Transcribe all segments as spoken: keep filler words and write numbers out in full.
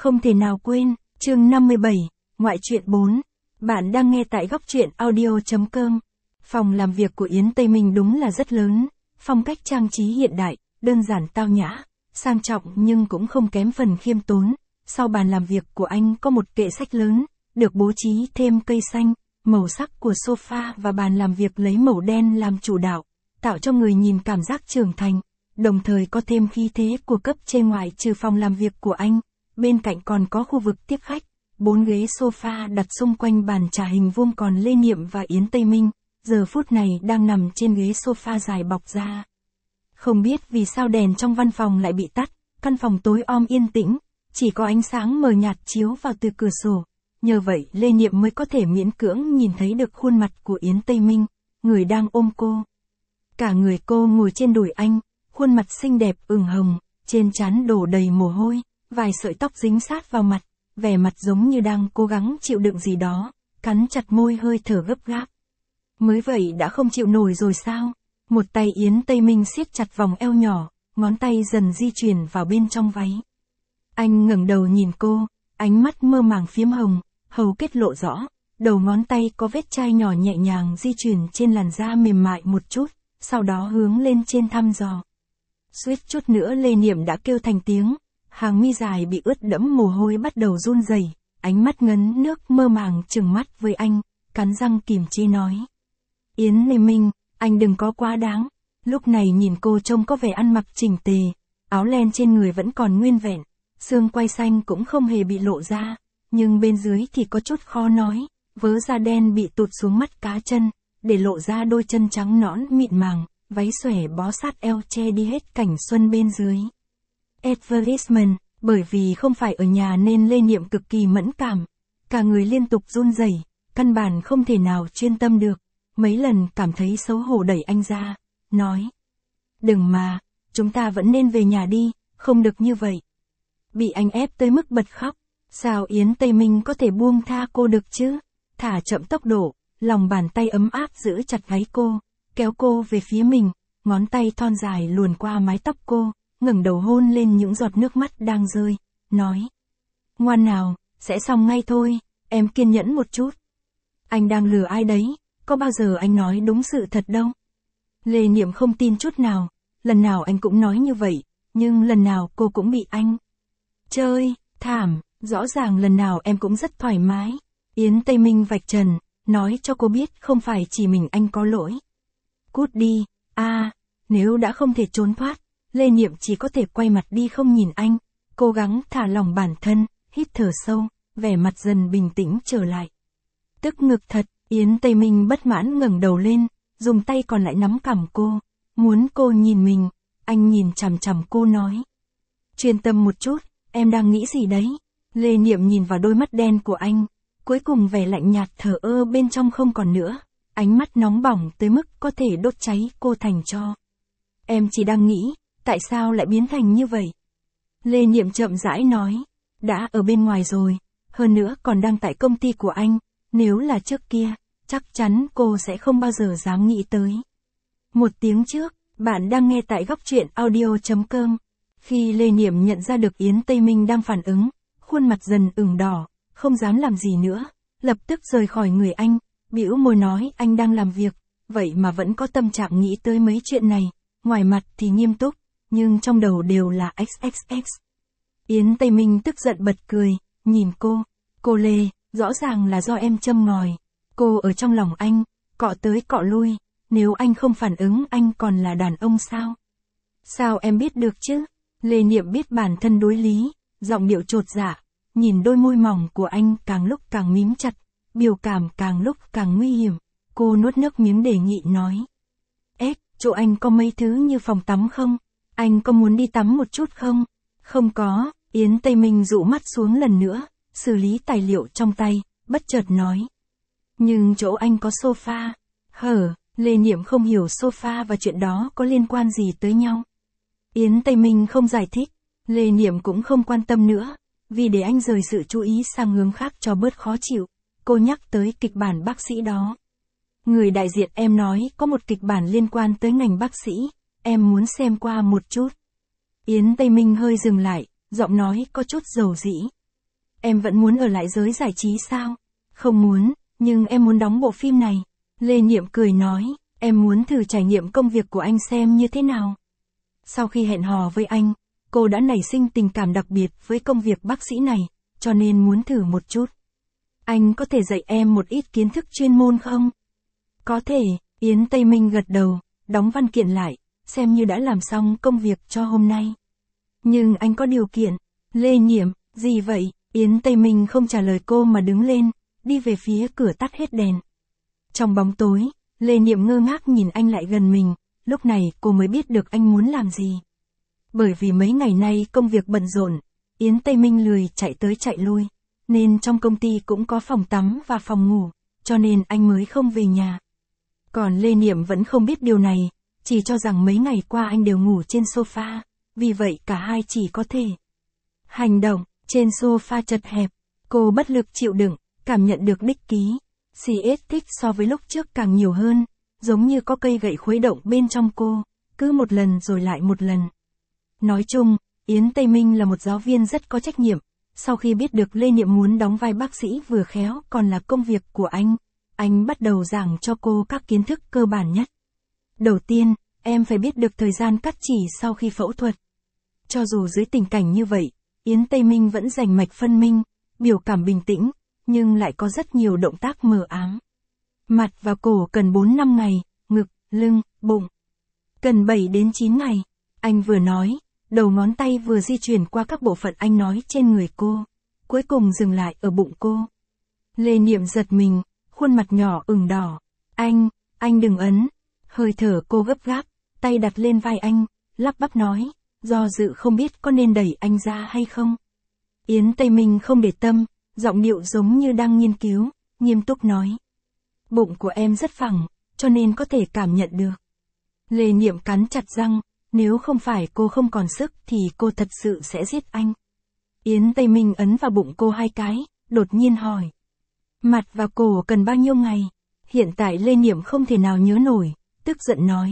Không thể nào quên, chương năm mươi bảy, ngoại truyện bốn. Bạn đang nghe tại góc truyện audio chấm com. Phòng làm việc của Yến Tây Minh đúng là rất lớn, phong cách trang trí hiện đại, đơn giản tao nhã, sang trọng nhưng cũng không kém phần khiêm tốn. Sau bàn làm việc của anh có một kệ sách lớn, được bố trí thêm cây xanh, màu sắc của sofa và bàn làm việc lấy màu đen làm chủ đạo, tạo cho người nhìn cảm giác trưởng thành, đồng thời có thêm khí thế của cấp trên. Ngoại trừ phòng làm việc của anh, bên cạnh còn có khu vực tiếp khách, bốn ghế sofa đặt xung quanh bàn trà hình vuông, còn Lê Niệm và Yến Tây Minh, giờ phút này đang nằm trên ghế sofa dài bọc da. Không biết vì sao đèn trong văn phòng lại bị tắt, căn phòng tối om yên tĩnh, chỉ có ánh sáng mờ nhạt chiếu vào từ cửa sổ. Nhờ vậy Lê Niệm mới có thể miễn cưỡng nhìn thấy được khuôn mặt của Yến Tây Minh, người đang ôm cô. Cả người cô ngồi trên đùi anh, khuôn mặt xinh đẹp ửng hồng, trên trán đổ đầy mồ hôi, vài sợi tóc dính sát vào mặt, vẻ mặt giống như đang cố gắng chịu đựng gì đó, cắn chặt môi hơi thở gấp gáp. Mới vậy đã không chịu nổi rồi sao? Một tay Yến Tây Minh siết chặt vòng eo nhỏ, ngón tay dần di chuyển vào bên trong váy. Anh ngẩng đầu nhìn cô, ánh mắt mơ màng phiếm hồng, hầu kết lộ rõ, đầu ngón tay có vết chai nhỏ nhẹ nhàng di chuyển trên làn da mềm mại một chút, sau đó hướng lên trên thăm dò. Suýt chút nữa Lê Niệm đã kêu thành tiếng, hàng mi dài bị ướt đẫm mồ hôi bắt đầu run rẩy, ánh mắt ngấn nước mơ màng trừng mắt với anh, cắn răng kìm chế nói. Yến Tây Minh, anh đừng có quá đáng. Lúc này nhìn cô trông có vẻ ăn mặc chỉnh tề, áo len trên người vẫn còn nguyên vẹn, xương quai xanh cũng không hề bị lộ ra, nhưng bên dưới thì có chút khó nói, vớ da đen bị tụt xuống mắt cá chân, để lộ ra đôi chân trắng nõn mịn màng, váy xòe bó sát eo che đi hết cảnh xuân bên dưới. Advertisement, bởi vì không phải ở nhà nên Lê Niệm cực kỳ mẫn cảm, cả người liên tục run rẩy, căn bản không thể nào chuyên tâm được, mấy lần cảm thấy xấu hổ đẩy anh ra, nói. Đừng mà, chúng ta vẫn nên về nhà đi, không được như vậy. Bị anh ép tới mức bật khóc, sao Yến Tây Minh có thể buông tha cô được chứ? Thả chậm tốc độ, lòng bàn tay ấm áp giữ chặt váy cô, kéo cô về phía mình, ngón tay thon dài luồn qua mái tóc cô, ngẩng đầu hôn lên những giọt nước mắt đang rơi, nói. Ngoan nào, sẽ xong ngay thôi, em kiên nhẫn một chút. Anh đang lừa ai đấy, có bao giờ anh nói đúng sự thật đâu. Lê Niệm không tin chút nào, lần nào anh cũng nói như vậy, nhưng lần nào cô cũng bị anh chơi, thảm, rõ ràng lần nào em cũng rất thoải mái. Yến Tây Minh vạch trần, nói cho cô biết không phải chỉ mình anh có lỗi. Cút đi, a à, nếu đã không thể trốn thoát, Lê Niệm chỉ có thể quay mặt đi không nhìn anh, cố gắng thả lỏng bản thân, hít thở sâu, vẻ mặt dần bình tĩnh trở lại. Tức ngực thật, Yến Tây Minh bất mãn ngẩng đầu lên, dùng tay còn lại nắm cằm cô, muốn cô nhìn mình, anh nhìn chằm chằm cô nói. Chuyên tâm một chút, em đang nghĩ gì đấy? Lê Niệm nhìn vào đôi mắt đen của anh, cuối cùng vẻ lạnh nhạt thờ ơ bên trong không còn nữa, ánh mắt nóng bỏng tới mức có thể đốt cháy cô thành tro. Em chỉ đang nghĩ, tại sao lại biến thành như vậy? Lê Niệm chậm rãi nói, đã ở bên ngoài rồi, hơn nữa còn đang tại công ty của anh, nếu là trước kia, chắc chắn cô sẽ không bao giờ dám nghĩ tới. Một tiếng trước, bạn đang nghe tại góc truyện audio chấm com. Khi Lê Niệm nhận ra được Yến Tây Minh đang phản ứng, khuôn mặt dần ửng đỏ, không dám làm gì nữa, lập tức rời khỏi người anh, bĩu môi nói anh đang làm việc, vậy mà vẫn có tâm trạng nghĩ tới mấy chuyện này, ngoài mặt thì nghiêm túc, nhưng trong đầu đều là ích ích ích. Yến Tây Minh tức giận bật cười, nhìn cô, cô Lê, rõ ràng là do em châm ngòi, cô ở trong lòng anh, cọ tới cọ lui, nếu anh không phản ứng anh còn là đàn ông sao? Sao em biết được chứ? Lê Niệm biết bản thân đối lý, giọng điệu chột dạ, nhìn đôi môi mỏng của anh càng lúc càng mím chặt, biểu cảm càng lúc càng nguy hiểm, cô nuốt nước miếng đề nghị nói. Ếch, chỗ anh có mấy thứ như phòng tắm không? Anh có muốn đi tắm một chút không? Không có, Yến Tây Minh dụ mắt xuống lần nữa, xử lý tài liệu trong tay, bất chợt nói. Nhưng chỗ anh có sofa. Hở, Lê Niệm không hiểu sofa và chuyện đó có liên quan gì tới nhau. Yến Tây Minh không giải thích, Lê Niệm cũng không quan tâm nữa, vì để anh rời sự chú ý sang hướng khác cho bớt khó chịu, cô nhắc tới kịch bản bác sĩ đó. Người đại diện em nói có một kịch bản liên quan tới ngành bác sĩ, em muốn xem qua một chút. Yến Tây Minh hơi dừng lại, giọng nói có chút dầu dĩ. em vẫn muốn ở lại giới giải trí sao? Không muốn, nhưng em muốn đóng bộ phim này. Lê Niệm cười nói, em muốn thử trải nghiệm công việc của anh xem như thế nào. Sau khi hẹn hò với anh, cô đã nảy sinh tình cảm đặc biệt với công việc bác sĩ này, cho nên muốn thử một chút. Anh có thể dạy em một ít kiến thức chuyên môn không? Có thể, Yến Tây Minh gật đầu, đóng văn kiện lại, xem như đã làm xong công việc cho hôm nay. Nhưng anh có điều kiện. Lê Niệm, gì vậy? Yến Tây Minh không trả lời cô mà đứng lên, đi về phía cửa tắt hết đèn. Trong bóng tối, Lê Niệm ngơ ngác nhìn anh lại gần mình, lúc này cô mới biết được anh muốn làm gì. Bởi vì mấy ngày nay công việc bận rộn, Yến Tây Minh lười chạy tới chạy lui, nên trong công ty cũng có phòng tắm và phòng ngủ, cho nên anh mới không về nhà. Còn Lê Niệm vẫn không biết điều này, chỉ cho rằng mấy ngày qua anh đều ngủ trên sofa, vì vậy cả hai chỉ có thể hành động. Trên sofa chật hẹp, cô bất lực chịu đựng, cảm nhận được đích ký, xê ét thích so với lúc trước càng nhiều hơn, giống như có cây gậy khuấy động bên trong cô, cứ một lần rồi lại một lần. Nói chung, Yến Tây Minh là một giáo viên rất có trách nhiệm, sau khi biết được Lê Niệm muốn đóng vai bác sĩ vừa khéo còn là công việc của anh, anh bắt đầu giảng cho cô các kiến thức cơ bản nhất. Đầu tiên, em phải biết được thời gian cắt chỉ sau khi phẫu thuật. Cho dù dưới tình cảnh như vậy, Yến Tây Minh vẫn rành mạch phân minh, biểu cảm bình tĩnh, nhưng lại có rất nhiều động tác mờ ám. Mặt và cổ cần bốn năm ngày, ngực, lưng, bụng cần bảy đến chín ngày. Anh vừa nói, đầu ngón tay vừa di chuyển qua các bộ phận anh nói trên người cô, cuối cùng dừng lại ở bụng cô. Lê Niệm giật mình, khuôn mặt nhỏ ửng đỏ. Anh, anh đừng ấn. Hơi thở cô gấp gáp, tay đặt lên vai anh, lắp bắp nói, do dự không biết có nên đẩy anh ra hay không. Yến Tây Minh không để tâm, giọng điệu giống như đang nghiên cứu, nghiêm túc nói. Bụng của em rất phẳng, cho nên có thể cảm nhận được. Lê Niệm cắn chặt răng, nếu không phải cô không còn sức thì cô thật sự sẽ giết anh. Yến Tây Minh ấn vào bụng cô hai cái, đột nhiên hỏi. Mặt và cổ cần bao nhiêu ngày? Hiện tại Lê Niệm không thể nào nhớ nổi, tức giận nói.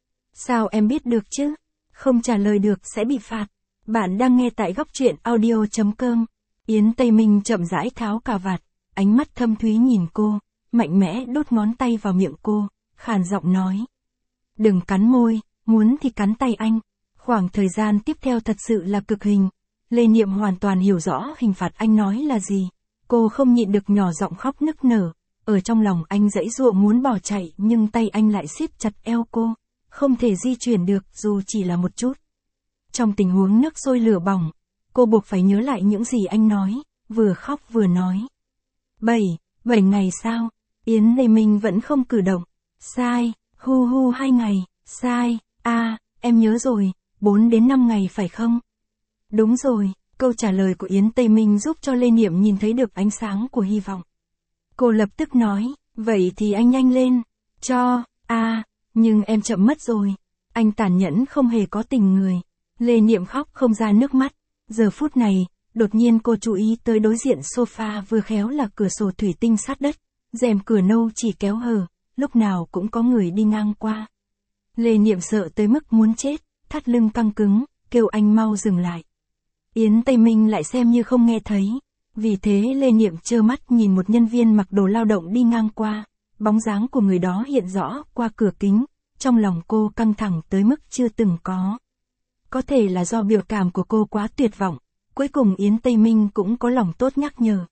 Sao em biết được chứ? Không trả lời được sẽ bị phạt. Bạn đang nghe tại góc truyện audio chấm com. Yến Tây Minh chậm rãi tháo cà vạt, ánh mắt thâm thúy nhìn cô, mạnh mẽ đút ngón tay vào miệng cô, khàn giọng nói. Đừng cắn môi, muốn thì cắn tay anh. Khoảng thời gian tiếp theo thật sự là cực hình. Lê Niệm hoàn toàn hiểu rõ hình phạt anh nói là gì. Cô không nhịn được nhỏ giọng khóc nức nở. Ở trong lòng anh giãy giụa muốn bỏ chạy nhưng tay anh lại siết chặt eo cô, không thể di chuyển được dù chỉ là một chút. Trong tình huống nước sôi lửa bỏng, cô buộc phải nhớ lại những gì anh nói, vừa khóc vừa nói. Bảy, bảy ngày sao? Yến Lê Minh vẫn không cử động. Sai, hu hu hai ngày, sai, a à, em nhớ rồi, bốn đến năm ngày phải không? Đúng rồi, câu trả lời của Yến Tây Minh giúp cho Lê Niệm nhìn thấy được ánh sáng của hy vọng. Cô lập tức nói, vậy thì anh nhanh lên, cho, a à, nhưng em chậm mất rồi. Anh tàn nhẫn không hề có tình người. Lê Niệm khóc không ra nước mắt. Giờ phút này, đột nhiên cô chú ý tới đối diện sofa vừa khéo là cửa sổ thủy tinh sát đất. Rèm cửa nâu chỉ kéo hở, lúc nào cũng có người đi ngang qua. Lê Niệm sợ tới mức muốn chết, thắt lưng căng cứng, kêu anh mau dừng lại. Yến Tây Minh lại xem như không nghe thấy. Vì thế Lê Niệm trơ mắt nhìn một nhân viên mặc đồ lao động đi ngang qua. Bóng dáng của người đó hiện rõ qua cửa kính, trong lòng cô căng thẳng tới mức chưa từng có. Có thể là do biểu cảm của cô quá tuyệt vọng, cuối cùng Yến Tây Minh cũng có lòng tốt nhắc nhở.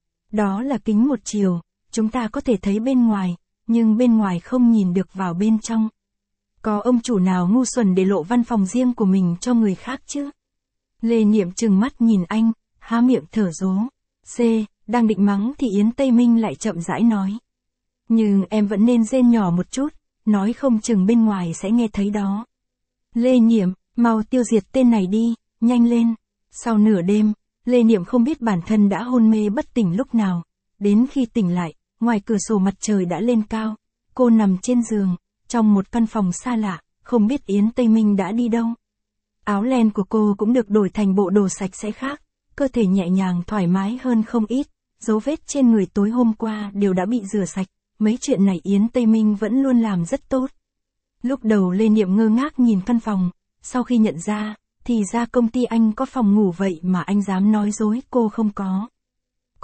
Đó là kính một chiều, chúng ta có thể thấy bên ngoài, nhưng bên ngoài không nhìn được vào bên trong. Có ông chủ nào ngu xuẩn để lộ văn phòng riêng của mình cho người khác chứ? Lê Niệm trừng mắt nhìn anh, há miệng thở dố. C, đang định mắng thì Yến Tây Minh lại chậm rãi nói. Nhưng em vẫn nên rên nhỏ một chút, nói không chừng bên ngoài sẽ nghe thấy đó. Lê Niệm, mau tiêu diệt tên này đi, nhanh lên. Sau nửa đêm, Lê Niệm không biết bản thân đã hôn mê bất tỉnh lúc nào. Đến khi tỉnh lại, ngoài cửa sổ mặt trời đã lên cao. Cô nằm trên giường, trong một căn phòng xa lạ, không biết Yến Tây Minh đã đi đâu. Áo len của cô cũng được đổi thành bộ đồ sạch sẽ khác, cơ thể nhẹ nhàng thoải mái hơn không ít. Dấu vết trên người tối hôm qua đều đã bị rửa sạch. Mấy chuyện này Yến Tây Minh vẫn luôn làm rất tốt. Lúc đầu Lê Niệm ngơ ngác nhìn căn phòng, sau khi nhận ra, thì ra công ty anh có phòng ngủ vậy mà anh dám nói dối cô không có.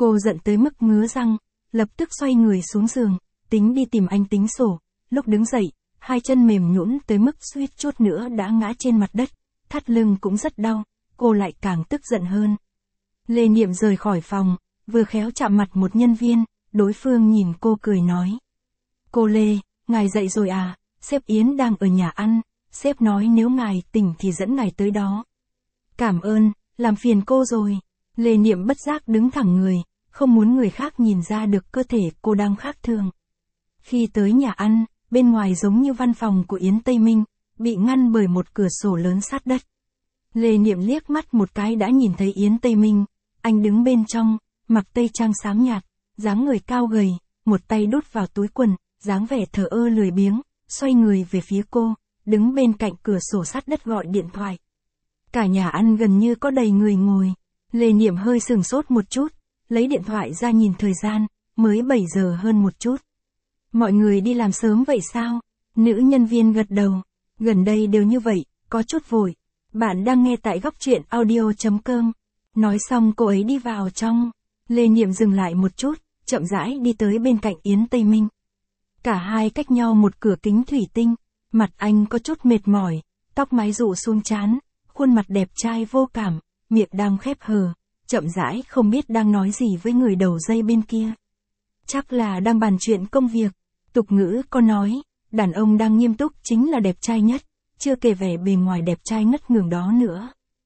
Cô giận tới mức ngứa răng, lập tức xoay người xuống giường, tính đi tìm anh tính sổ. Lúc đứng dậy, hai chân mềm nhũn tới mức suýt chút nữa đã ngã trên mặt đất, thắt lưng cũng rất đau, cô lại càng tức giận hơn. Lê Niệm rời khỏi phòng, vừa khéo chạm mặt một nhân viên, đối phương nhìn cô cười nói. Cô Lê, ngài dậy rồi à, sếp Yến đang ở nhà ăn, sếp nói nếu ngài tỉnh thì dẫn ngài tới đó. Cảm ơn, làm phiền cô rồi. Lê Niệm bất giác đứng thẳng người, không muốn người khác nhìn ra được cơ thể cô đang khác thường. Khi tới nhà ăn, bên ngoài giống như văn phòng của Yến Tây Minh, bị ngăn bởi một cửa sổ lớn sát đất. Lê Niệm liếc mắt một cái đã nhìn thấy Yến Tây Minh, anh đứng bên trong, mặc tây trang xám nhạt, dáng người cao gầy, một tay đút vào túi quần, dáng vẻ thờ ơ lười biếng, xoay người về phía cô, đứng bên cạnh cửa sổ sát đất gọi điện thoại. Cả nhà ăn gần như có đầy người ngồi, Lê Niệm hơi sửng sốt một chút, lấy điện thoại ra nhìn thời gian, mới bảy giờ hơn một chút. Mọi người đi làm sớm vậy sao? Nữ nhân viên gật đầu, gần đây đều như vậy, có chút vội. Bạn đang nghe tại góc truyện audio chấm com. Nói xong cô ấy đi vào trong. Lê Niệm dừng lại một chút, chậm rãi đi tới bên cạnh Yến Tây Minh. Cả hai cách nhau một cửa kính thủy tinh, mặt anh có chút mệt mỏi, tóc mái rủ xuống trán, khuôn mặt đẹp trai vô cảm, miệng đang khép hờ, chậm rãi không biết đang nói gì với người đầu dây bên kia. Chắc là đang bàn chuyện công việc. Tục ngữ có nói, đàn ông đang nghiêm túc chính là đẹp trai nhất, chưa kể vẻ bề ngoài đẹp trai ngất ngường đó nữa.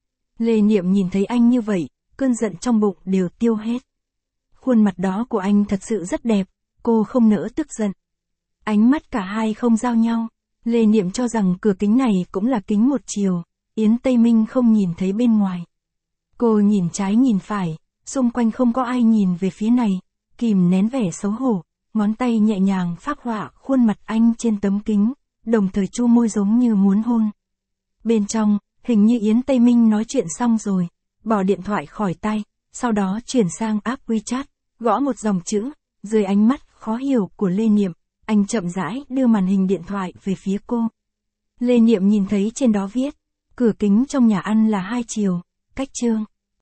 Lê Niệm nhìn thấy anh như vậy, cơn giận trong bụng đều tiêu hết. Khuôn mặt đó của anh thật sự rất đẹp, cô không nỡ tức giận. Ánh mắt cả hai không giao nhau, Lê Niệm cho rằng cửa kính này cũng là kính một chiều, Yến Tây Minh không nhìn thấy bên ngoài. Cô nhìn trái nhìn phải, xung quanh không có ai nhìn về phía này, kìm nén vẻ xấu hổ, ngón tay nhẹ nhàng phác họa khuôn mặt anh trên tấm kính, đồng thời chu môi giống như muốn hôn. Bên trong, hình như Yến Tây Minh nói chuyện xong rồi, bỏ điện thoại khỏi tay, sau đó chuyển sang app WeChat, gõ một dòng chữ, dưới ánh mắt khó hiểu của Lê Niệm, anh chậm rãi đưa màn hình điện thoại về phía cô. Lê Niệm nhìn thấy trên đó viết, cửa kính trong nhà ăn là hai chiều, cách trương.